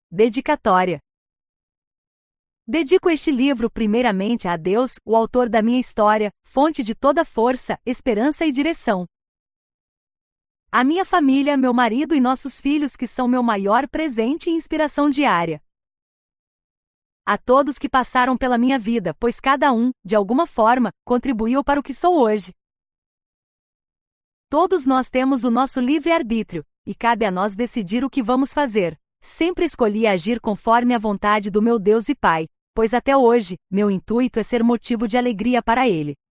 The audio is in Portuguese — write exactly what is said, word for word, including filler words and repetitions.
Dedicatória. Dedico este livro primeiramente a Deus, o autor da minha história, fonte de toda força, esperança e direção. A minha família, meu marido e nossos filhos que são meu maior presente e inspiração diária. A todos que passaram pela minha vida, pois cada um, de alguma forma, contribuiu para o que sou hoje. Todos nós temos o nosso livre-arbítrio, e cabe a nós decidir o que vamos fazer. Sempre escolhi agir conforme a vontade do meu Deus e Pai, pois até hoje, meu intuito é ser motivo de alegria para Ele.